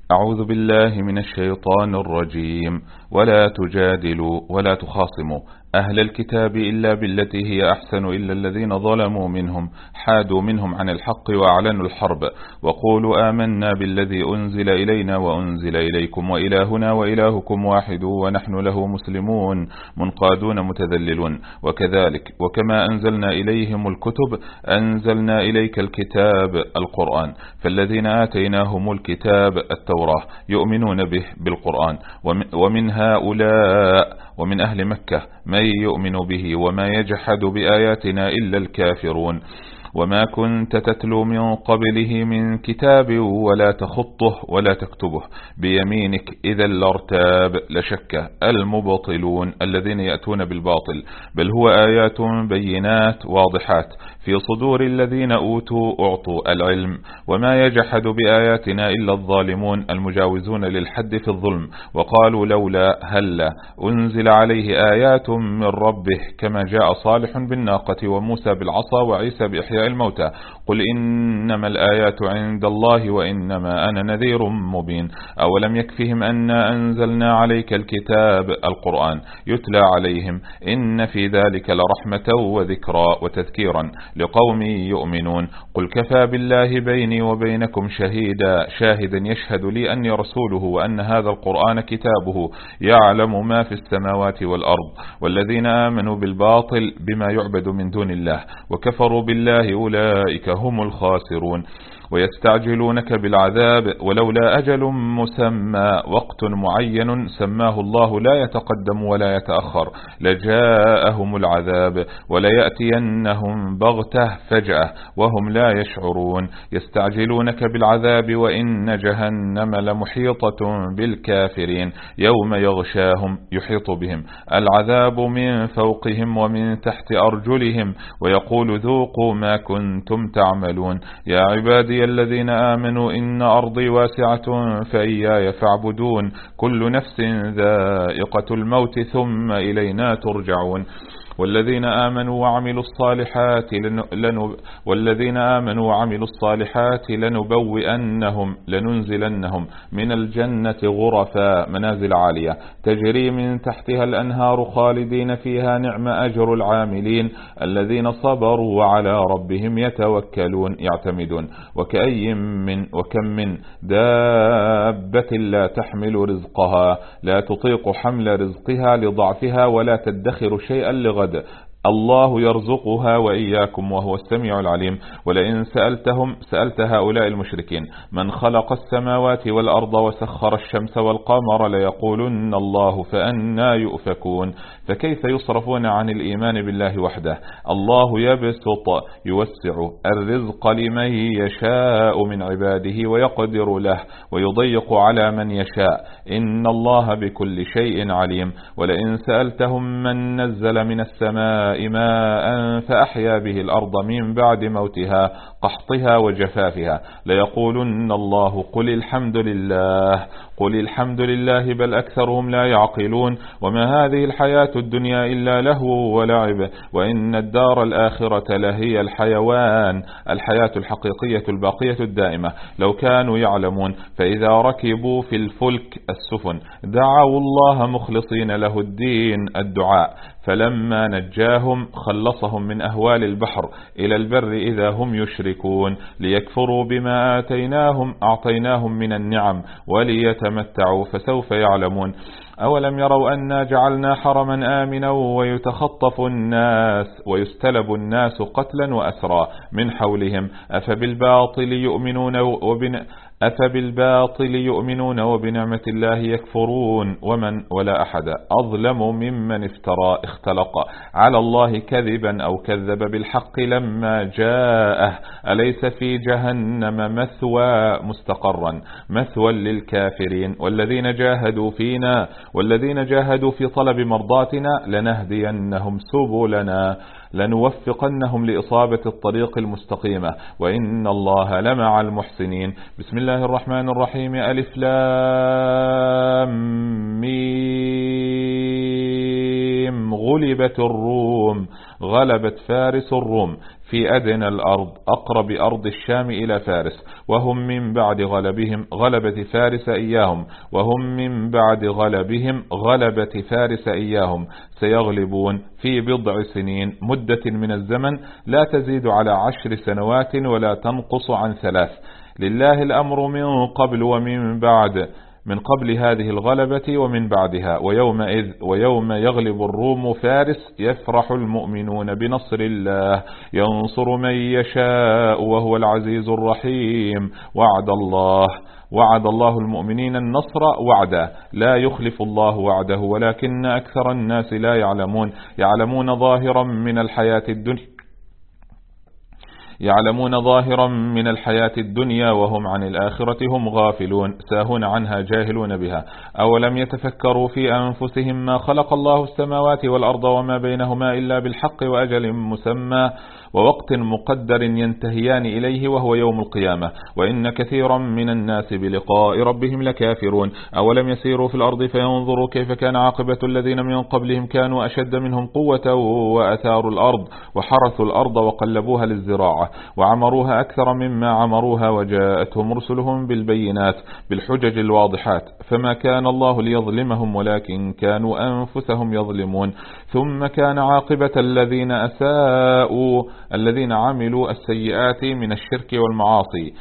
أعوذ بالله من الشيطان الرجيم. ولا تجادلوا ولا تخاصموا أهل الكتاب إلا بالتي هي أحسن إلا الذين ظلموا منهم حادوا منهم عن الحق وأعلنوا الحرب وقولوا آمنا بالذي أنزل إلينا وأنزل إليكم وإلهنا وإلهكم واحد ونحن له مسلمون منقادون متذللون. وكذلك وكما أنزلنا إليهم الكتب أنزلنا إليك الكتاب القرآن، فالذين آتيناهم الكتاب التوراة يؤمنون به بالقرآن، ومن هؤلاء ومن أهل مكة من يؤمن به وما يجحد بآياتنا إلا الكافرون. وما كنت تتلو من قبله من كتاب ولا تخطه ولا تكتبه بيمينك إذا لارتاب لشك المبطلون الذين يأتون بالباطل، بل هو آيات بينات واضحات في صدور الذين أعطوا العلم. وما يجحد بآياتنا إلا الظالمون المجاوزون للحد في الظلم. وقالوا لولا هلا أنزل عليه آيات من ربه كما جاء صالح بالناقة وموسى بالعصا وعيسى بإحياء الموتى. قل إنما الآيات عند الله وإنما أنا نذير مبين. أولم يكفهم أنا أنزلنا عليك الكتاب القرآن يتلى عليهم إن في ذلك لرحمة وذكرى وتذكيرا لقوم يؤمنون. قل كفى بالله بيني وبينكم شاهدا يشهد لي أني رسوله وأن هذا القرآن كتابه يعلم ما في السماوات والأرض. والذين آمنوا بالباطل بما يعبد من دون الله وكفروا بالله أولئك هم الخاسرون. ويستعجلونك بالعذاب ولولا أجل مسمى وقت معين سماه الله لا يتقدم ولا يتأخر لجاءهم العذاب وليأتينهم بغتة فجأة وهم لا يشعرون. يستعجلونك بالعذاب وإن جهنم لمحيطة بالكافرين يوم يغشاهم يحيط بهم العذاب من فوقهم ومن تحت أرجلهم ويقول ذوقوا ما كنتم تعملون. يا عبادي الذين آمنوا إن أرضي واسعة فإياي فاعبدون كل نفس ذائقة الموت ثم إلينا ترجعون. والذين آمنوا وعملوا الصالحات لننزلنهم من الجنة غرفا منازل عالية تجري من تحتها الأنهار خالدين فيها نعم أجر العاملين الذين صبروا وعلى ربهم يتوكلون يعتمدون. وكم من دابة لا تحمل رزقها لا تطيق حمل رزقها لضعفها ولا تدخر شيئا لغد الله يرزقها وإياكم وهو السميع العليم. ولئن سألت هؤلاء المشركين من خلق السماوات والأرض وسخر الشمس والقمر ليقولن الله فأنى يؤفكون. فكيف يصرفون عن الإيمان بالله وحده؟ الله يوسع الرزق لمن يشاء من عباده ويقدر له ويضيق على من يشاء إن الله بكل شيء عليم. ولئن سألتهم من نزل من السماء ماء فأحيا به الأرض من بعد موتها قحطها وجفافها ليقولن الله قل الحمد لله بل أكثرهم لا يعقلون. وما هذه الحياة الدنيا إلا لهو ولعب وإن الدار الآخرة لهي الحيوان الحياة الحقيقية الباقية الدائمة لو كانوا يعلمون. فإذا ركبوا في الفلك السفن دعوا الله مخلصين له الدين الدعاء فلما نجاهم خلصهم من أهوال البحر إلى البر إذا هم يشركون ليكفروا بما أعطيناهم من النعم وليتمتعوا فسوف يعلمون. أولم يروا أنا جعلنا حرما آمنا ويتخطف الناس ويستلب الناس قتلا وأسرا من حولهم أفبالباطل يؤمنون وبنعمة الله يكفرون. ولا أحد أظلم ممن اختلق على الله كذبا أو كذب بالحق لما جاءه أليس في جهنم مثوى للكافرين. والذين جاهدوا في طلب مرضاتنا لنهدينهم سبلنا لنوفقنهم لإصابة الطريق المستقيمة وإن الله لمع المحسنين. بسم الله الرحمن الرحيم. ألف لام ميم غلبت الروم غلبت فارس الروم في أدنى الأرض أقرب أرض الشام إلى فارس، وهم من بعد غلبهم غلبة فارس إياهم غلبة فارس إياهم سيغلبون في بضع سنين، مدة من الزمن لا تزيد على 10 سنوات ولا تنقص عن 3. لله الأمر من قبل ومن بعد، من قبل هذه الغلبة ومن بعدها. ويوم يغلب الروم فارس يفرح المؤمنون بنصر الله، ينصر من يشاء وهو العزيز الرحيم. وعد الله المؤمنين النصر وعدا، لا يخلف الله وعده، ولكن أكثر الناس لا يعلمون ظاهرا من الحياة الدنيا وهم عن الآخرة هم غافلون، ساهون عنها جاهلون بها. أولم يتفكروا في أنفسهم ما خلق الله السماوات والأرض وما بينهما إلا بالحق وأجل مسمى ووقت مقدر ينتهيان إليه وهو يوم القيامة، وإن كثيرا من الناس بلقاء ربهم لكافرون. أولم يسيروا في الأرض فينظروا كيف كان عاقبة الذين من قبلهم كانوا أشد منهم قوة وأثاروا الأرض وحرثوا الأرض وقلبوها للزراعة وعمروها أكثر مما عمروها، وجاءتهم رسلهم بالبينات بالحجج الواضحات، فما كان الله ليظلمهم ولكن كانوا أنفسهم يظلمون. ثم كان عاقبة الذين عملوا السيئات من الشرك والمعاصي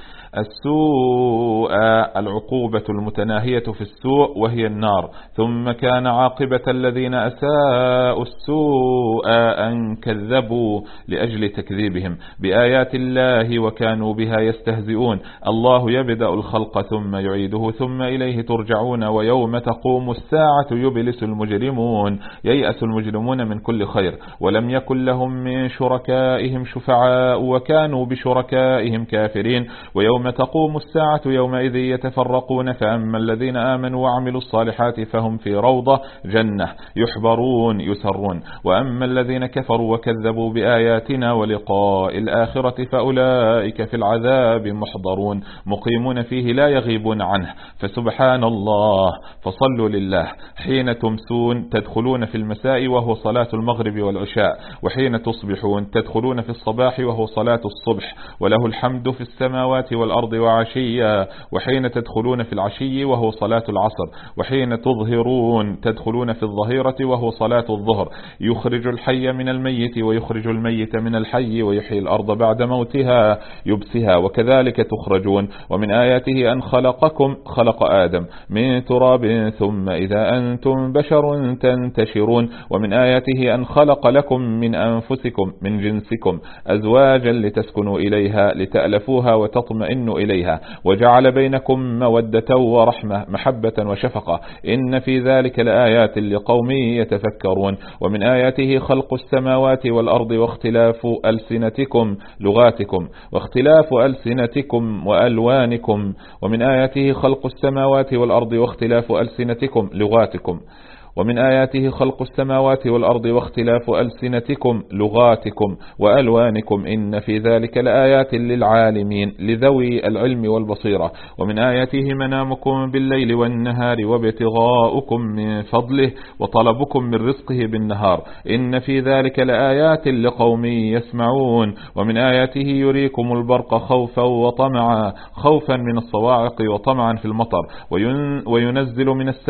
السوء، العقوبة المتناهية في السوء وهي النار. ثم كان عاقبة الذين أساءوا السوء أن كذبوا لأجل تكذيبهم بآيات الله وكانوا بها يستهزئون. الله يبدأ الخلق ثم يعيده ثم إليه ترجعون. ويوم تقوم الساعة يبلس المجرمون، ييأس المجرمون من كل خير، ولم يكن لهم من شركائهم شفعاء وكانوا بشركائهم كافرين. ويوم تقوم الساعة يومئذ يتفرقون، فأما الذين آمنوا وعملوا الصالحات فهم في روضة جنة يحبرون يسرون، وأما الذين كفروا وكذبوا بآياتنا ولقاء الآخرة فأولئك في العذاب محضرون مقيمون فيه لا يغيبون عنه. فسبحان الله، فصلوا لله. حين تمسون تدخلون في المساء وهو صلاة المغرب والعشاء، وحين تصبحون تدخلون في الصباح وهو صلاة الصبح، وله الحمد في السماوات والأرض وعشيا. وحين تدخلون في العشي وهو صلاة العصر، وحين تظهرون تدخلون في الظهيرة وهو صلاة الظهر. يخرج الحي من الميت ويخرج الميت من الحي ويحيي الأرض بعد موتها يبسها، وكذلك تخرجون. ومن آياته أن خلق آدم من تراب ثم إذا أنتم بشر تنتشرون. ومن آياته أن خلق لكم من أنفسكم من جنسكم أزواجا لتسكنوا إليها لتألفوها وتطمئنوا إليها، وجعل بينكم مودة ورحمة محبة وشفقة، إن في ذلك لآيات لقوم يتفكرون. ومن آياته خلق السماوات والأرض واختلاف ألسنتكم لغاتكم واختلاف ألسنتكم وألوانكم. ومن آياته خلق السماوات والأرض واختلاف ألسنتكم لغاتكم. ومن آياته خلق السماوات والأرض واختلاف ألسنتكم لغاتكم وألوانكم، إن في ذلك لآيات للعالمين لذوي العلم والبصيرة. ومن آياته منامكم بالليل والنهار وابتغاؤكم من فضله وطلبكم من رزقه بالنهار، إن في ذلك لآيات لقوم يسمعون. ومن آياته يريكم البرق خوفا وطمعا، خوفا من الصواعق وطمعا في المطر، وينزل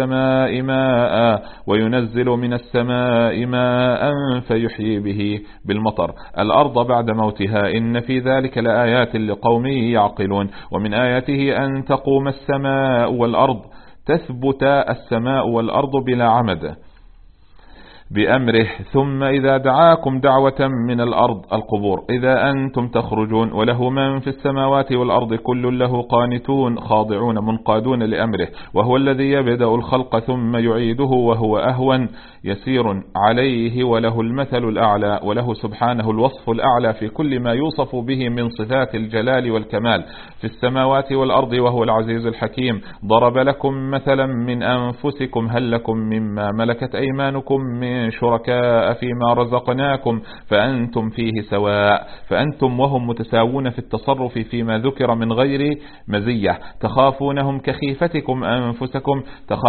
من السماء ماء فيحيي به بالمطر الأرض بعد موتها، إن في ذلك لآيات لقوم يعقلون. ومن آياته أن تقوم السماء والأرض، تثبت السماء والأرض بلا عمد بأمره، ثم إذا دعاكم دعوة من الأرض القبور إذا أنتم تخرجون، وله من في السماوات والأرض كل له قانتون خاضعون منقادون لأمره، وهو الذي يبدأ الخلق ثم يعيده وهو أهون يسير عليه، وله المثل الأعلى، وله سبحانه الوصف الأعلى في كل ما يوصف به من صفات الجلال والكمال في السماوات والأرض، وهو العزيز الحكيم. ضرب لكم مثلا من أنفسكم هل لكم مما ملكت أيمانكم من من شركاء فيما رزقناكم فأنتم فيه سواء، فأنتم وهم متساوون في التصرف فيما ذكر من غير مزية، تخافونهم كخيفتكم أنفسكم،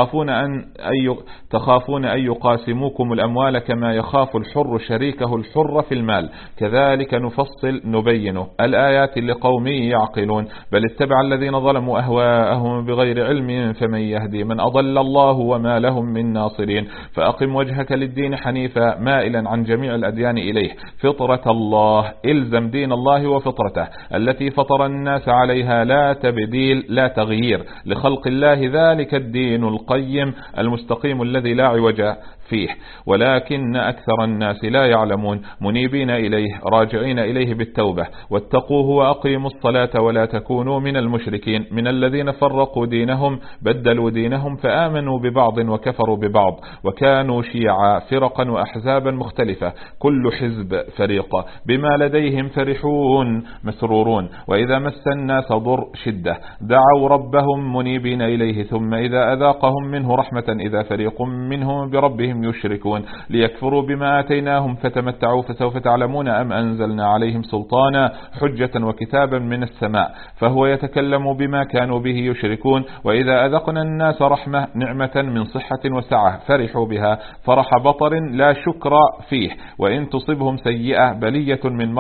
تخافون أن يقاسموكم الأموال كما يخاف الحر شريكه الحر في المال، كذلك نفصل نبينه الآيات لقوم يعقلون، بل اتبع الذين ظلموا أهواءهم بغير علم فمن يهدي من أضل الله وما لهم من ناصرين. فأقم وجهك للدين حنيفا مائلا عن جميع الأديان إليه فطرة الله، إلزم دين الله وفطرته التي فطر الناس عليها، لا تبديل لا تغيير لخلق الله، ذلك الدين القيم المستقيم الذي لا عوج فيه، ولكن أكثر الناس لا يعلمون، منيبين إليه راجعين إليه بالتوبة، واتقوه وأقيموا الصلاة ولا تكونوا من المشركين، من الذين فرقوا دينهم بدلوا دينهم فآمنوا ببعض وكفروا ببعض، وكانوا شيعا فرقا وأحزابا مختلفة، كل حزب فريق بما لديهم فرحون مسرورون، وإذا مس الناس ضر شدة دعوا ربهم منيبين إليه، ثم إذا أذاقهم منه رحمة إذا فريق منهم بربهم يشركون، ليكفروا بما آتيناهم فتمتعوا فسوف تعلمون، أم أنزلنا عليهم سلطانا حجة وكتابا من السماء فهو يتكلم بما كانوا به يشركون، وإذا أذقنا الناس رحمة نعمة من صحة وسعة فرحوا بها فرح بطر لا شكر فيه، وإن تصبهم سيئة بلية من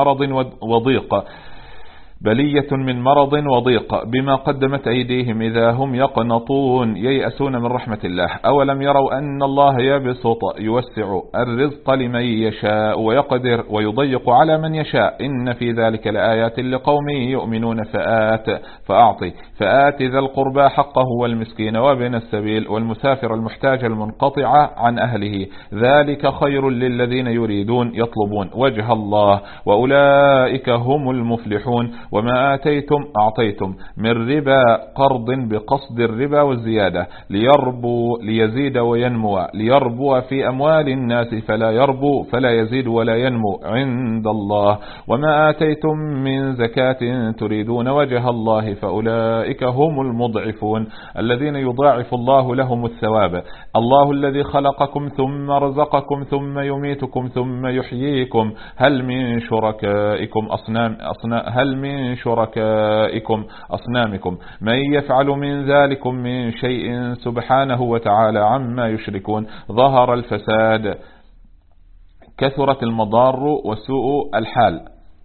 مرض وضيق بما قدمت أيديهم إذا هم يقنطون ييأسون من رحمة الله، أولم يروا أن الله يبسط يوسع الرزق لمن يشاء ويقدر ويضيق على من يشاء، إن في ذلك لآيات لقوم يؤمنون. فآت ذا القربى حقه والمسكين وابن السبيل والمسافر المحتاج المنقطع عن أهله، ذلك خير للذين يريدون يطلبون وجه الله وأولئك هم المفلحون. وما آتيتم أعطيتم من ربا قرض بقصد الربا والزيادة ليزيد وينمو، ليربو في أموال الناس فلا يربو فلا يزيد ولا ينمو عند الله. وما آتيتم من زكاة تريدون وجه الله فأولئك هم المضعفون الذين يضاعف الله لهم الثواب. الله الذي خلقكم ثم رزقكم ثم يميتكم ثم يحييكم، هل من شركائكم أصنامكم من يفعل من ذلكم من شيء سبحانه وتعالى عما يشركون. ظهر الفساد كثرت المضار وسوء الحال.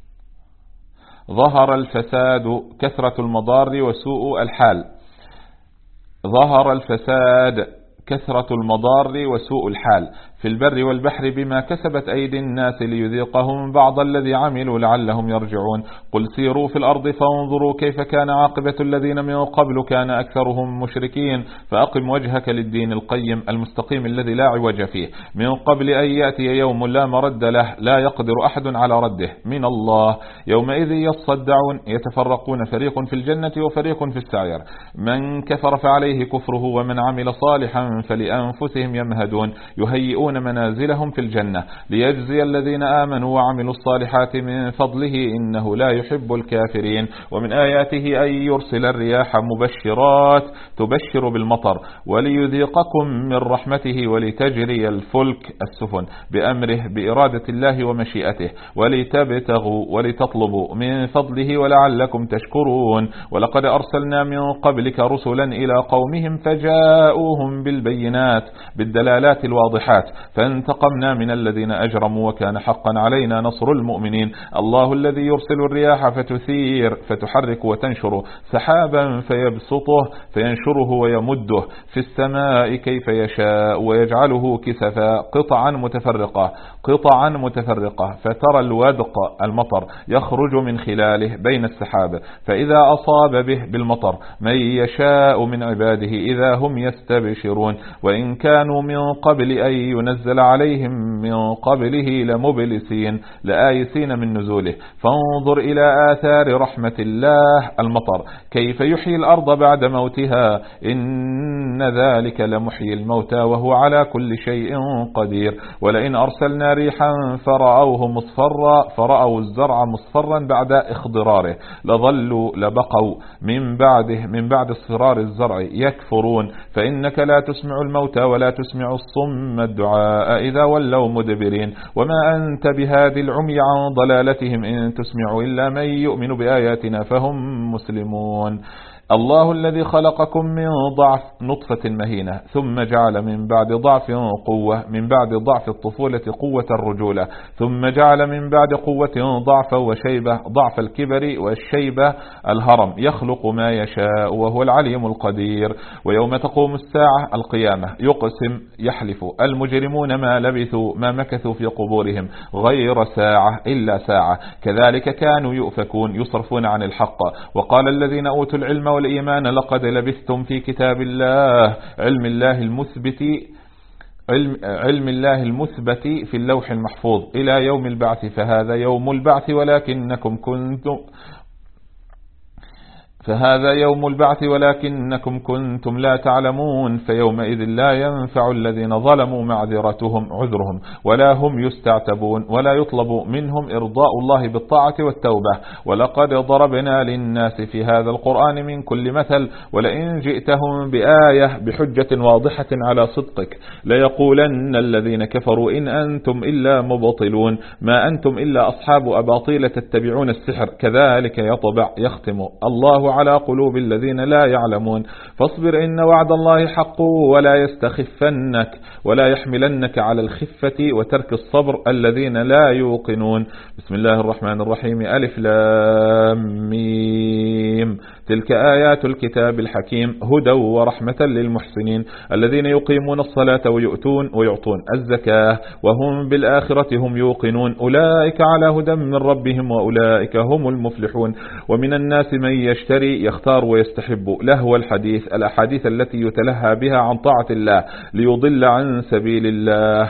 ظهر الفساد كثرة المضار وسوء الحال. ظهر الفساد كثرة المضار وسوء الحال في البر والبحر بما كسبت أيدي الناس ليذيقهم بعض الذي عملوا لعلهم يرجعون. قل سيروا في الأرض فانظروا كيف كان عاقبة الذين من قبل كان أكثرهم مشركين. فأقم وجهك للدين القيم المستقيم الذي لا عوج فيه من قبل أن يأتي يوم لا مرد له لا يقدر أحد على رده من الله. يومئذ يصدعون يتفرقون فريق في الجنة وفريق في السعير. من كفر فعليه كفره ومن عمل صالحا فلأنفسهم يمهدون. يهيئون منازلهم في الجنة ليجزي الذين آمنوا وعملوا الصالحات من فضله إنه لا يحب الكافرين. ومن آياته أن يرسل الرياح مبشرات تبشر بالمطر وليذيقكم من رحمته ولتجري الفلك السفن بأمره بإرادة الله ومشيئته ولتبتغوا ولتطلبوا من فضله ولعلكم تشكرون. ولقد أرسلنا من قبلك رسلا إلى قومهم فجاءوهم بالبينات بالدلالات الواضحات فانتقمنا من الذين أجرموا وكان حقا علينا نصر المؤمنين. الله الذي يرسل الرياح فتثير فتحرك وتنشر سحابا فيبسطه فينشره ويمده في السماء كيف يشاء ويجعله كسفا قطعا متفرقة فترى الودق المطر يخرج من خلاله بين السحاب فإذا أصاب به بالمطر من يشاء من عباده إذا هم يستبشرون. وإن كانوا من قبل أن ينزل عليهم من قبله لمبلسين لآيسين من نزوله. فانظر إلى آثار رحمة الله المطر كيف يحيي الأرض بعد موتها إن ذلك لمحيي الموتى وهو على كل شيء قدير. ولئن أرسلنا ريحا فرأوا الزرع مصفرا بعد اخضراره لبقوا من بعد اصفرار الزرع يكفرون فإنك لا تسمع تسمع الموتى ولا تسمع الصم الدعاء إذا ولوا مدبرين وما أنت بهادي العمي عن ضلالتهم إن تسمع إلا من يؤمن بآياتنا فهم مسلمون. الله الذي خلقكم من ضعف نطفة مهينة ثم جعل من بعد ضعف قوة من بعد ضعف الطفولة قوة الرجولة ثم جعل من بعد قوة ضعفا وشيبة ضعف الكبر والشيبة الهرم يخلق ما يشاء وهو العليم القدير. ويوم تقوم الساعة القيامة يقسم يحلف المجرمون ما لبثوا ما مكثوا في قبورهم غير ساعة إلا ساعة كذلك كانوا يؤفكون يصرفون عن الحق. وقال الذين أوتوا العلم والإيمان لقد لبثتم في كتاب الله علم الله المثبت في اللوح المحفوظ إلى يوم البعث فهذا يوم البعث ولكنكم كنتم لا تعلمون فيومئذ لا ينفع الذين ظلموا معذرتهم عذرهم ولا هم يستعتبون ولا يطلب منهم إرضاء الله بالطاعة والتوبة. ولقد ضربنا للناس في هذا القرآن من كل مثل ولئن جئتهم بآية بحجة واضحة على صدقك ليقولن الذين كفروا إن أنتم إلا مبطلون ما أنتم إلا أصحاب أباطيل تتبعون السحر كذلك يختم الله على قلوب الذين لا يعلمون. فاصبر إن وعد الله حق ولا يستخفنك ولا يحملنك على الخفة وترك الصبر الذين لا يوقنون. بسم الله الرحمن الرحيم ألف لام ميم تلك آيات الكتاب الحكيم هدى ورحمة للمحسنين الذين يقيمون الصلاة ويعطون الزكاة وهم بالآخرة هم يوقنون أولئك على هدى من ربهم وأولئك هم المفلحون. ومن الناس من يختار ويستحب لهو الأحاديث التي يتلهى بها عن طاعة الله ليضل عن سبيل الله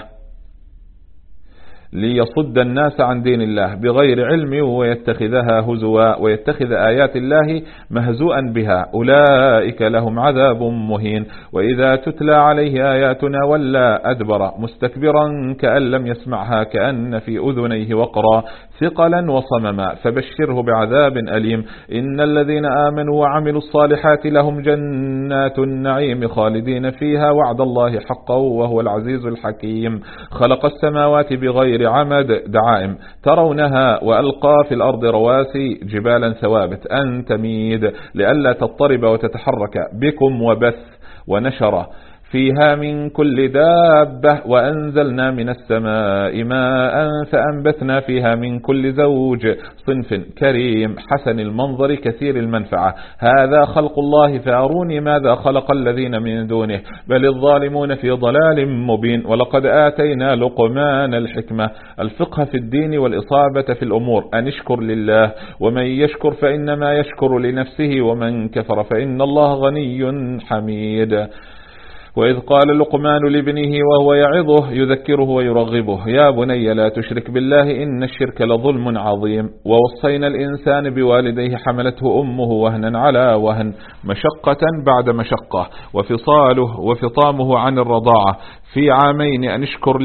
ليصد الناس عن دين الله بغير علم ويتخذها هزوا ويتخذ آيات الله مهزوءا بها أولئك لهم عذاب مهين. وإذا تتلى عليه آياتنا ولا أدبر مستكبرا كأن لم يسمعها كأن في أذنيه وقرا ثقلا وصمما فبشره بعذاب أليم. إن الذين آمنوا وعملوا الصالحات لهم جنات النعيم خالدين فيها وعد الله حقا وهو العزيز الحكيم. خلق السماوات بغير عمد دعائم ترونها وألقى في الأرض رواسي جبالا ثوابت أن تميد لئلا تضطرب وتتحرك بكم وبث ونشر فيها من كل دابة وأنزلنا من السماء ماء فأنبتنا فيها من كل زوج صنف كريم حسن المنظر كثير المنفعة هذا خلق الله فأروني ماذا خلق الذين من دونه بل الظالمون في ضلال مبين. ولقد آتينا لقمان الحكمة الفقه في الدين والإصابة في الأمور أن اشكر لله ومن يشكر فإنما يشكر لنفسه ومن كفر فإن الله غني حميد. وإذ قال لقمان لابنه وهو يعظه يذكره ويرغبه يا بني لا تشرك بالله إن الشرك لظلم عظيم. ووصينا الإنسان بوالديه حملته أمه وهنا على وهن مشقة بعد مشقة وفصاله وفطامه عن الرضاعة في عامين أن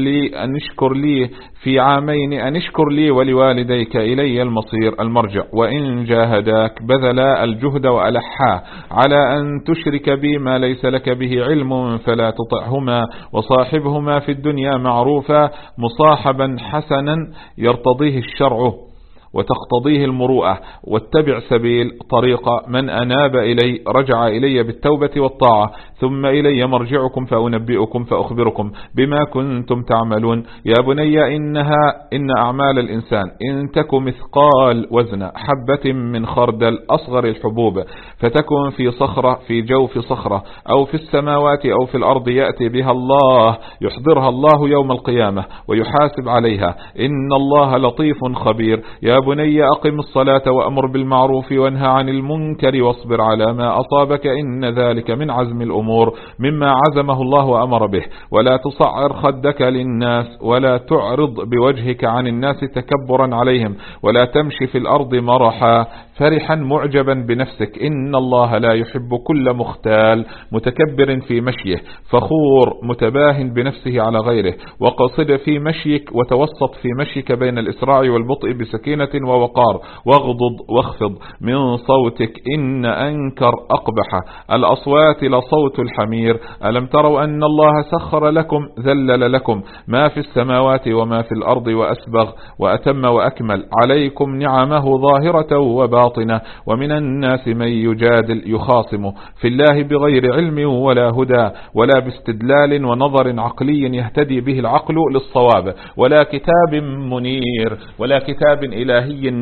اشكر لي ولوالديك إلي المصير المرجع. وإن جاهداك بذلا الجهد وألحا على أن تشرك بي ما ليس لك به علم فلا تطعهما وصاحبهما في الدنيا معروفا مصاحبا حسنا يرتضيه الشرع وتقتضيه المروءة واتبع سبيل طريق من أناب إلي رجع إلي بالتوبة والطاعة ثم إلي مرجعكم فأنبئكم فأخبركم بما كنتم تعملون. يا بني إن أعمال الإنسان إن تك مثقال وزن حبة من خردل أصغر الحبوب فتكن في صخرة في جوف صخرة أو في السماوات أو في الأرض يأتي بها الله يحضرها الله يوم القيامة ويحاسب عليها إن الله لطيف خبير. يا بني أقم الصلاة وأمر بالمعروف وانهى عن المنكر واصبر على ما أصابك إن ذلك من عزم الأمور مما عزمه الله وأمر به. ولا تصعر خدك للناس ولا تعرض بوجهك عن الناس تكبرا عليهم ولا تمشي في الأرض مرحا فرحا معجبا بنفسك إن الله لا يحب كل مختال متكبر في مشيه فخور متباه بنفسه على غيره. وقصد في مشيك وتوسط في مشيك بين الإسراع والبطء بسكينة ووقار، واغضض واخفض من صوتك إن أنكر أقبح الأصوات لصوت الحمير. ألم تروا أن الله سخر لكم ذلل لكم ما في السماوات وما في الأرض وأسبغ وأتم وأكمل عليكم نعمه ظاهرة وباطنة، ومن الناس من يجادل يخاصم في الله بغير علم ولا هدى ولا باستدلال ونظر عقلي يهتدي به العقل للصواب، ولا كتاب منير ولا كتاب إلهي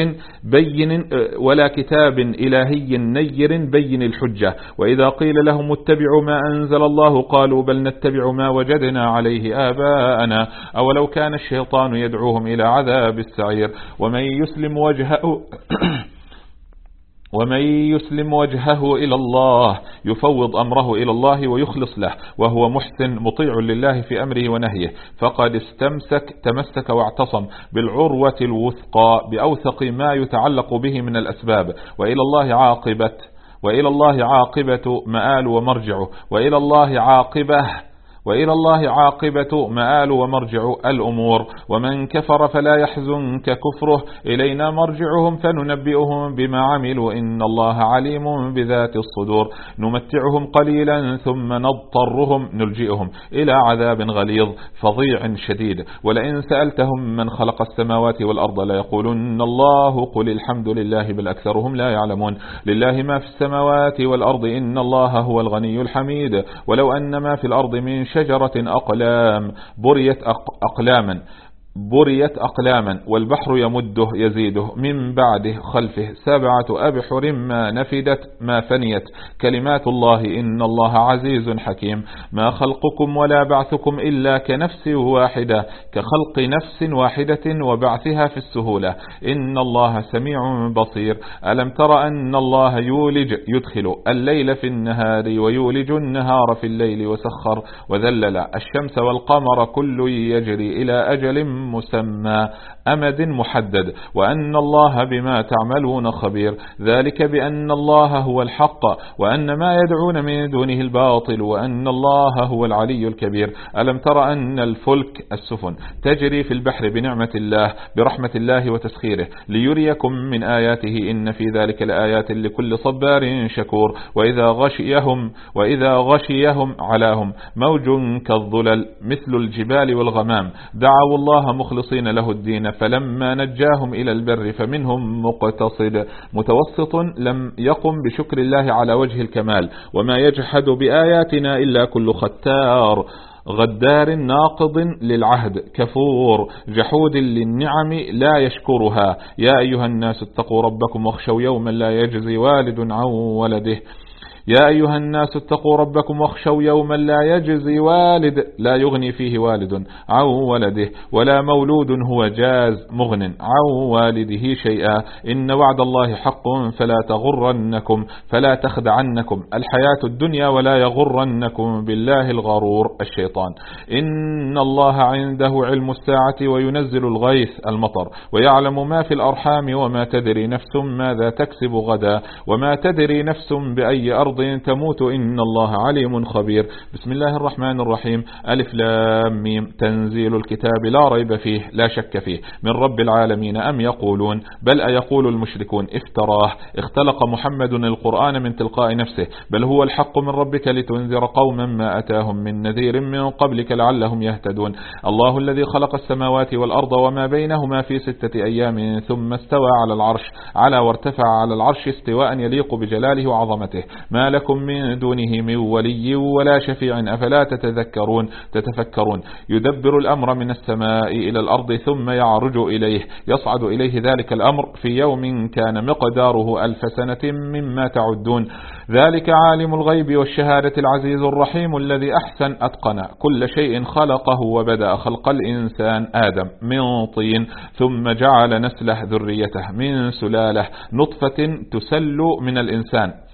نير بين الحجة. وإذا قيل لهم اتبعوا ما أنزل الله قالوا بل نتبع ما وجدنا عليه آباءنا أولو كان الشيطان يدعوهم إلى عذاب السعير. ومن يسلم وجهه إلى الله يفوض أمره إلى الله ويخلص له وهو محسن مطيع لله في أمره ونهيه فقد تمسك واعتصم بالعروة الوثقى بأوثق ما يتعلق به من الأسباب. وإلى الله عاقبة مآل ومرجعه، وإلى الله عاقبة مآل ومرجع الأمور. ومن كفر فلا يحزنك كفره إلينا مرجعهم فننبئهم بما عملوا إن الله عليم بذات الصدور. نمتعهم قليلا ثم نلجئهم إلى عذاب غليظ فظيع شديد. ولئن سألتهم من خلق السماوات والأرض ليقولن الله قل الحمد لله بل أكثرهم لا يعلمون. لله ما في السماوات والأرض إن الله هو الغني الحميد. ولو أن ما في الأرض من شجرة أقلام بريت أقلاما والبحر يمده يزيده من بعده خلفه 7 أبحر ما فنيت كلمات الله إن الله عزيز حكيم. ما خلقكم ولا بعثكم إلا كنفس واحدة كخلق نفس واحدة وبعثها في السهولة إن الله سميع بصير. ألم تر أن الله يدخل الليل في النهار ويولج النهار في الليل وسخر وذلل الشمس والقمر كل يجري إلى أجل مسمى أمد محدد وأن الله بما تعملون خبير. ذلك بأن الله هو الحق وأن ما يدعون من دونه الباطل وأن الله هو العلي الكبير. ألم تر أن السفن تجري في البحر بنعمة الله برحمة الله وتسخيره ليريكم من آياته إن في ذلك لآيات لكل صبار شكور. وإذا غشيهم علاهم موج كالظلل مثل الجبال والغمام دعوا الله مخلصين له الدين فلما نجاهم إلى البر فمنهم مقتصد متوسط لم يقم بشكر الله على وجه الكمال. وما يجحد بآياتنا إلا كل ختار غدار ناقض للعهد كفور جحود للنعم لا يشكرها. يا أيها الناس اتقوا ربكم واخشوا يوما لا يجزي والد عن ولده لا يجزي والد لا يغني فيه والد عن ولده ولا مولود هو جاز مغن عن والده شيئا. إن وعد الله حق فلا تخدعنكم الحياة الدنيا ولا يغرنكم بالله الغرور الشيطان. إن الله عنده علم الساعة وينزل الغيث المطر ويعلم ما في الأرحام وما تدري نفس ماذا تكسب غدا وما تدري نفس بأي أرض تموت إن الله عليم خبير. بسم الله الرحمن الرحيم. ألف لام ميم تنزيل الكتاب لا ريب فيه لا شك فيه من رب العالمين أم يقولون بل أيقول المشركون افتراه اختلق محمد القرآن من تلقاء نفسه بل هو الحق من ربك لتنذر قوما ما أتاهم من نذير من قبلك لعلهم يهتدون. الله الذي خلق السماوات والأرض وما بينهما في 6 أيام ثم استوى على العرش وارتفع على العرش استواء يليق بجلاله وعظمته. ما لكم من دونه من ولي ولا شفيع أفلا تتفكرون. يدبر الأمر من السماء إلى الأرض ثم يصعد إليه ذلك الأمر في يوم كان مقداره 1000 سنة مما تعدون. ذلك عالم الغيب والشهادة العزيز الرحيم الذي أحسن أتقن كل شيء خلقه وبدأ خلق الإنسان آدم من طين ثم جعل نسله ذريته من سلالة نطفة تسل من الإنسان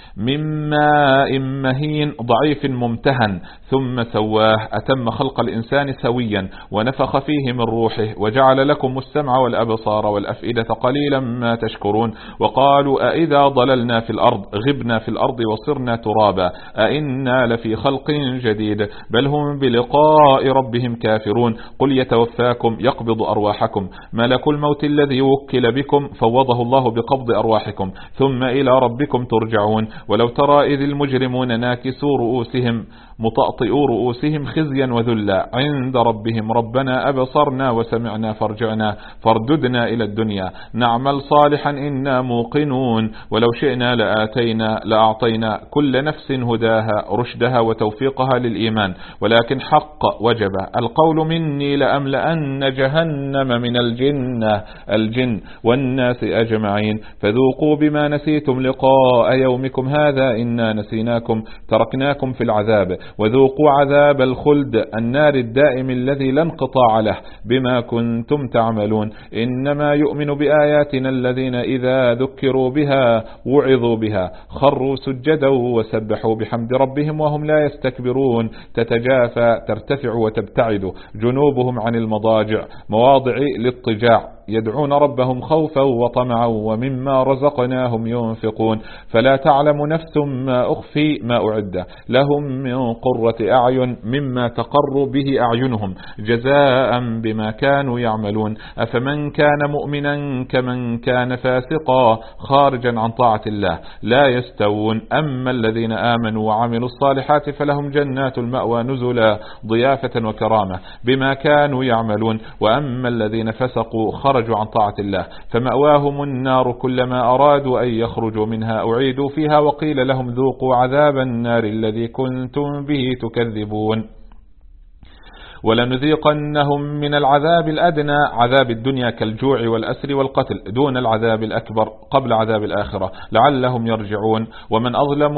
من ماء مهين ضعيف ممتهن ثم سواه. أتم خلق الإنسان سويا ونفخ فيه من روحه وجعل لكم السمع والأبصار والأفئدة قليلا ما تشكرون. وقالوا أئذا ضللنا في الأرض غبنا في الأرض وصرنا ترابا أئنا لفي خلق جديد بل هم بلقاء ربهم كافرون. قل يتوفاكم يقبض أرواحكم ملك الموت الذي وكل بكم فوضه الله بقبض أرواحكم ثم إلى ربكم ترجعون. ولو ترى إذ المجرمون ناكسوا رؤوسهم مطأطئوا رؤوسهم خزيا وذلا عند ربهم ربنا أبصرنا وسمعنا فارجعنا فارددنا إلى الدنيا نعمل صالحا إنا موقنون. ولو شئنا لأعطينا كل نفس هداها رشدها وتوفيقها للإيمان ولكن حق وجب القول مني لأملأن جهنم من الجن والناس أجمعين فذوقوا بما نسيتم لقاء يومكم هذا إنا نسيناكم تركناكم في العذاب وذوقوا عذاب الخلد النار الدائم الذي لا انقطاع له بما كنتم تعملون. إنما يؤمن بآياتنا الذين إذا ذكروا بها وعظوا بها خروا سجدا وسبحوا بحمد ربهم وهم لا يستكبرون. تتجافى ترتفع وتبتعد جنوبهم عن المضاجع مواضع الاضطجاع يدعون ربهم خوفا وطمعا ومما رزقناهم ينفقون. فلا تعلم نفس ما أخفي ما أعد لهم من قرة أعين مما تقر به أعينهم جزاء بما كانوا يعملون. أفمن كان مؤمنا كمن كان فاسقا خارجا عن طاعة الله لا يستوون. أما الذين آمنوا وعملوا الصالحات فلهم جنات المأوى نزلا ضيافة وكرامة بما كانوا يعملون. وأما الذين فسقوا خرجوا عن طاعة الله فمأواهم النار كلما أرادوا أن يخرجوا منها أعيدوا فيها وقيل لهم ذوقوا عذاب النار الذي كنتم به تكذبون. ولنذيقنهم من العذاب الأدنى عذاب الدنيا كالجوع والأسر والقتل دون العذاب الأكبر قبل عذاب الآخرة لعلهم يرجعون. ومن أظلم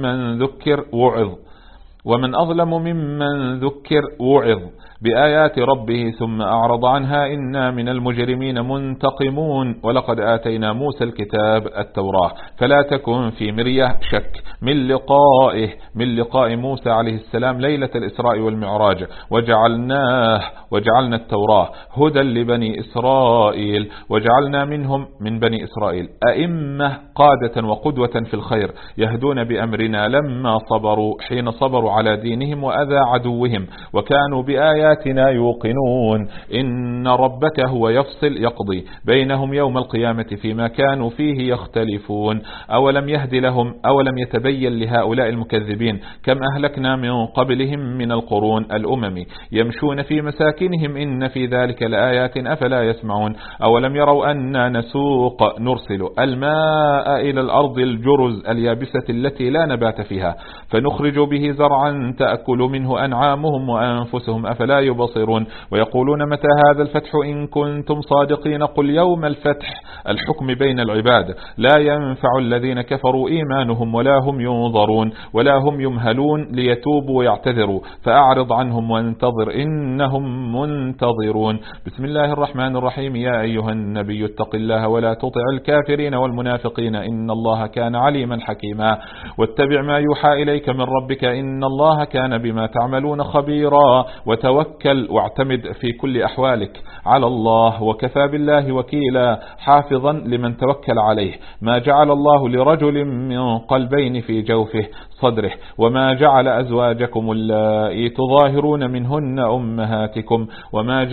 ممن ذكر وعظ بآيات ربه ثم أعرض عنها إنا من المجرمين منتقمون. ولقد آتينا موسى الكتاب التوراة فلا تكن في مرية شك من لقاء موسى عليه السلام ليلة الإسراء والمعراج وجعلنا التوراة هدى لبني إسرائيل وجعلنا منهم من بني إسرائيل أئمة قادة وقدوة في الخير يهدون بأمرنا لما صبروا حين صبروا على دينهم وأذى عدوهم وكانوا بآياتنا يوقنون. إن ربك هو يقضي بينهم يوم القيامة فيما كانوا فيه يختلفون. أولم يتبين لهؤلاء المكذبين كم أهلكنا من قبلهم من القرون الأمم يمشون في مساكنهم إن في ذلك لآيات أفلا يسمعون. أولم يروا أننا نرسل الماء إلى الأرض الجرز اليابسة التي لا نبات فيها فنخرج به زرعا تأكل منه أنعامهم وأنفسهم أفلا يبصرون. ويقولون متى هذا الفتح إن كنتم صادقين قل يوم الفتح الحكم بين العباد لا ينفع الذين كفروا إيمانهم ولا هم ينظرون ولا هم يمهلون ليتوبوا ويعتذروا فأعرض عنهم وانتظر إنهم منتظرون. بسم الله الرحمن الرحيم. يا أيها النبي اتق الله ولا تطع الكافرين والمنافقين إن الله كان عليما حكيما. واتبع ما يوحى إليك من ربك إن الله كان بما تعملون خبيرا. وتوكل واعتمد في كل أحوالك على الله وكفى بالله وكيلا حافظا لمن توكل عليه. ما جعل الله لرجل من قلبين في جوفه صدره وما جعل أزواجكم اللائي تظاهرون منهن أمهاتكم وما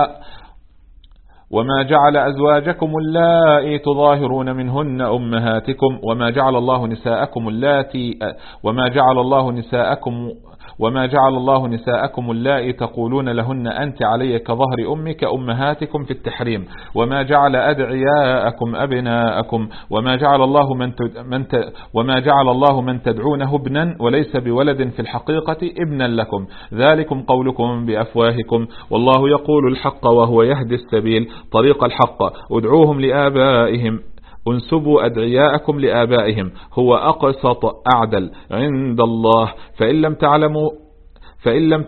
جعل أزواجكم اللائي تظاهرون منهن أمهاتكم وما جعل الله نساءكم اللائي تقولون لهن أنت علي كظهر أمك أمهاتكم في التحريم وما جعل أدعياءكم أبناءكم وما جعل الله من تدعونه ابنا وليس بولد في الحقيقة ابنا لكم ذلكم قولكم بأفواهكم والله يقول الحق وهو يهدي السبيل طريق الحق ادعوهم لآبائهم انسبوا أدعياءكم لآبائهم هو أقسط أعدل عند الله فإن لم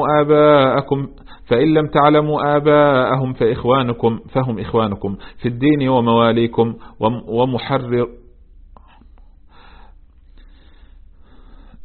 تعلموا آباءهم فهم إخوانكم في الدين ومواليكم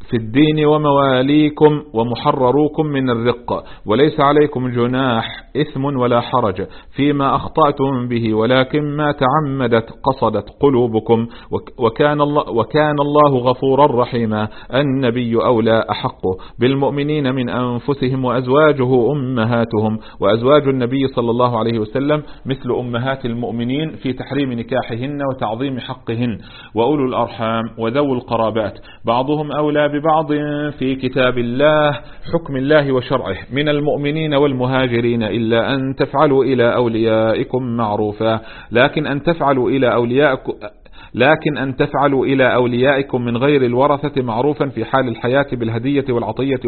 في الدين ومواليكم ومحرروكم من الرق، وليس عليكم جناح إثم ولا حرج فيما أخطأتم به، ولكن ما تعمدت قصدت قلوبكم، وكان الله غفورا رحيما. النبي أولى أحقه بالمؤمنين من أنفسهم، وأزواجه أمهاتهم، وأزواج النبي صلى الله عليه وسلم مثل أمهات المؤمنين في تحريم نكاحهن وتعظيم حقهن. وأولو الأرحام وذو القرابات بعضهم أولى ببعض في كتاب الله حكم الله وشرعه من المؤمنين والمهاجرين، إلا أن تفعلوا إلى أوليائكم معروفا، لكن أن تفعلوا إلى أوليائكم من غير الورثة معروفا في حال الحياة بالهدية والعطية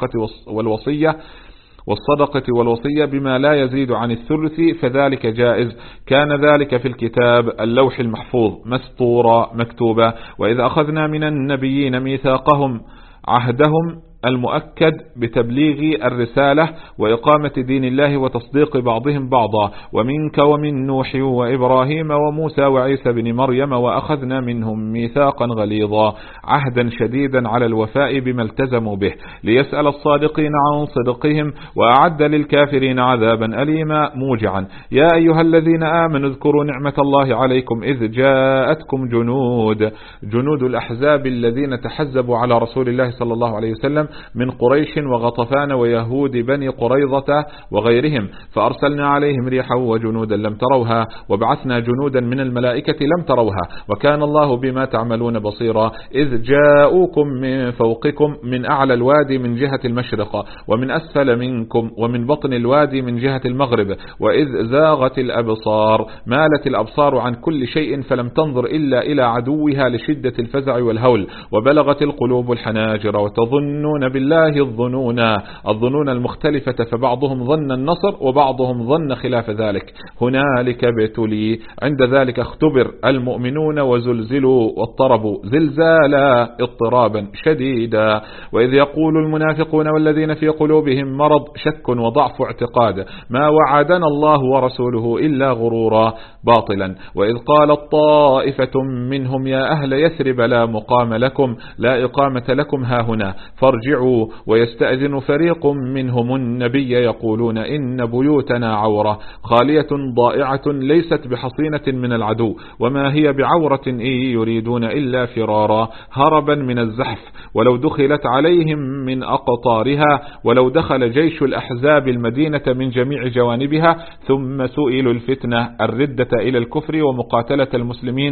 والصدقة والوصية بما لا يزيد عن الثلث، فذلك جائز. كان ذلك في الكتاب اللوح المحفوظ مسطورا مكتوبا. وإذا أخذنا من النبيين ميثاقهم عهدهم المؤكد بتبليغ الرسالة وإقامة دين الله وتصديق بعضهم بعضا، ومنك ومن نوح وإبراهيم وموسى وعيسى بن مريم، وأخذنا منهم ميثاقا غليظا عهدا شديدا على الوفاء بما التزموا به، ليسأل الصادقين عن صدقهم، وأعد للكافرين عذابا أليما موجعا. يا أيها الذين آمنوا اذكروا نعمة الله عليكم إذ جاءتكم جنود الأحزاب الذين تحزبوا على رسول الله صلى الله عليه وسلم من قريش وغطفان ويهود بني قريظة وغيرهم، فأرسلنا عليهم ريحا وجنودا لم تروها، وبعثنا جنودا من الملائكة لم تروها، وكان الله بما تعملون بصيرا. إذ جاءوكم من فوقكم من أعلى الوادي من جهة المشرق، ومن أسفل منكم ومن بطن الوادي من جهة المغرب، وإذ زاغت الأبصار مالت الأبصار عن كل شيء فلم تنظر إلا إلى عدوها لشدة الفزع والهول، وبلغت القلوب الحناجر، وتظنون بالله الظنون المختلفة، فبعضهم ظن النصر وبعضهم ظن خلاف ذلك. هنالك ابتلي، عند ذلك اختبر المؤمنون وزلزلوا واضطربوا زلزالا اضطرابا شديدا. وإذ يقول المنافقون والذين في قلوبهم مرض شك وضعف اعتقاد ما وعدنا الله ورسوله إلا غرورا باطلا. وإذ قالت طائفة منهم يا أهل يثرب لا مقام لكم لا إقامة لكم هاهنا فارجعوا، ويستأذن فريق منهم النبي يقولون إن بيوتنا عورة خالية ضائعة ليست بحصينة من العدو، وما هي بعورة إن يريدون إلا فرارا هربا من الزحف، ولو دخلت عليهم من أقطارها، ولو دخل جيش الأحزاب المدينة من جميع جوانبها ثم سئلوا الفتنة الردة إلى الكفر ومقاتلة المسلمين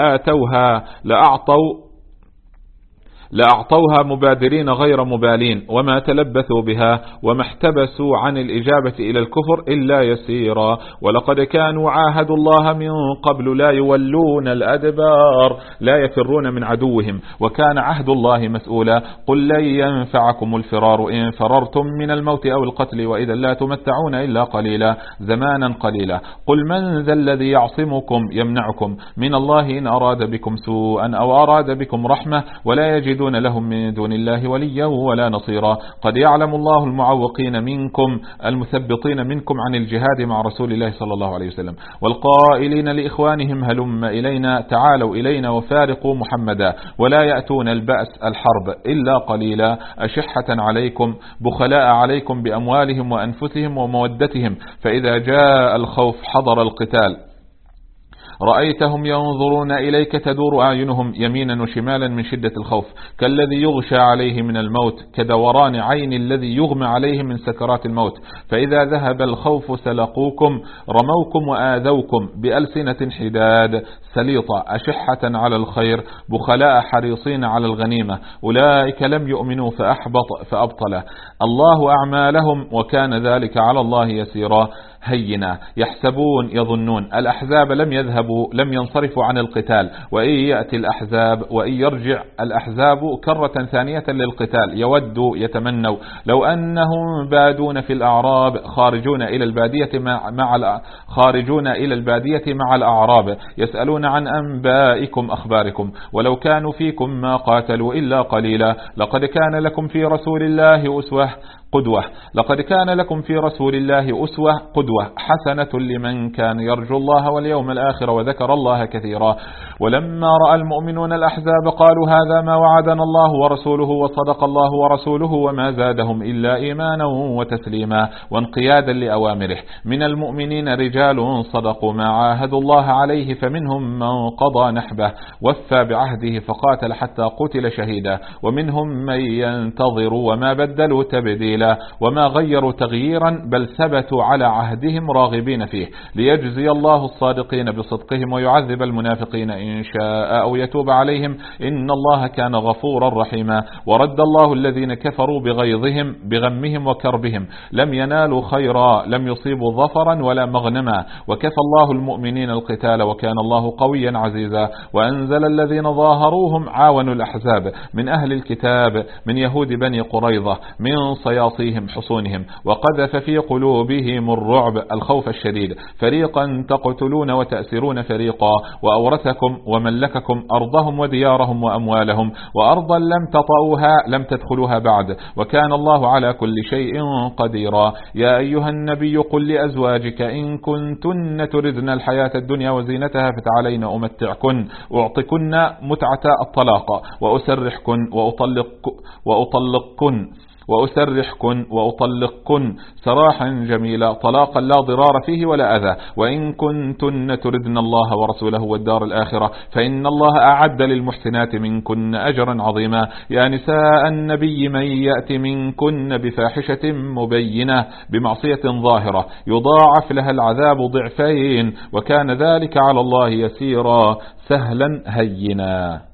لأعطوها مبادرين غير مبالين، وما تلبثوا بها وما احتبسوا عن الإجابة إلى الكفر إلا يسيرا. ولقد كانوا عاهدوا الله من قبل لا يولون الأدبار لا يفرون من عدوهم، وكان عهد الله مسؤولا. قل لن ينفعكم الفرار إن فررتم من الموت أو القتل، وإذا لا تمتعون إلا قليلا زمانا قليلا. قل من ذا الذي يعصمكم يمنعكم من الله إن أراد بكم سوءا أو أراد بكم رحمة، ولا يجدون لهم من دون الله وليا ولا نصيرا. قد يعلم الله المعوقين منكم المثبطين منكم عن الجهاد مع رسول الله صلى الله عليه وسلم، والقائلين لإخوانهم هلم إلينا تعالوا إلينا وفارقوا محمدا، ولا يأتون البأس الحرب إلا قليلا، أشحة عليكم بخلاء عليكم بأموالهم وأنفسهم ومودتهم، فإذا جاء الخوف حضر القتال رأيتهم ينظرون إليك تدور أعينهم يمينا وشمالا من شدة الخوف، كالذي يغشى عليه من الموت، كدوران عين الذي يغمى عليه من سكرات الموت. فإذا ذهب الخوف سلقوكم رموكم وآذوكم بألسنة حداد سليطة أشحة على الخير بخلاء حريصين على الغنيمة، أولئك لم يؤمنوا فأبطل الله أعمالهم، وكان ذلك على الله يسيرا. هينا يحسبون يظنون الأحزاب لم يذهبوا لم ينصرفوا عن القتال، وإن يأتي الأحزاب وإن يرجع الأحزاب كرة ثانية للقتال يودوا يتمنوا لو أنهم بادون في الأعراب خارجون إلى البادية مع الأعراب يسألون عن أنبائكم أخباركم، ولو كانوا فيكم ما قاتلوا إلا قليلا. لقد كان لكم في رسول الله أسوة قدوة. لقد كان لكم في رسول الله أسوة قدوة حسنة لمن كان يرجو الله واليوم الآخر وذكر الله كثيرا. ولما رأى المؤمنون الأحزاب قالوا هذا ما وعدنا الله ورسوله وصدق الله ورسوله وما زادهم إلا إيمانا وتسليما وانقيادا لأوامره. من المؤمنين رجال صدقوا ما عاهدوا الله عليه فمنهم من قضى نحبه وفى بعهده فقاتل حتى قتل شهيدا ومنهم من ينتظر وما بدلوا تبديلا وما غيروا تغييرا بل ثبتوا على عهدهم راغبين فيه ليجزي الله الصادقين بصدقهم ويعذب المنافقين إن شاء أو يتوب عليهم إن الله كان غفورا رحيما. ورد الله الذين كفروا بغيظهم بغمهم وكربهم لم ينالوا خيرا لم يصيبوا ظفرا ولا مغنما وكفى الله المؤمنين القتال وكان الله قويا عزيزا. وأنزل الذين ظاهروهم عاونوا الأحزاب من أهل الكتاب من يهود بني قريظة من صياصيهم حصونهم وقذف في قلوبهم الرعب الخوف الشديد فريقا تقتلون وتأسرون فريقا وأورثكم وملككم أرضهم وديارهم وأموالهم وأرضا لم تطئوها لم تدخلوها بعد وكان الله على كل شيء قديرا. يا أيها النبي قل لأزواجك إن كنتن تردن الحياة الدنيا وزينتها فتعالين أمتعكن أعطكن متعة الطلاق وأسرحكن وأطلقكن سراحا جميلا طلاقا لا ضرار فيه ولا أذى. وإن كنتن تردن الله ورسوله والدار الآخرة فإن الله أعد للمحسنات منكن أجرا عظيما. يا نساء النبي من يأتي منكن بفاحشة مبينة بمعصية ظاهرة يضاعف لها العذاب ضعفين وكان ذلك على الله يسيرا سهلا هينا.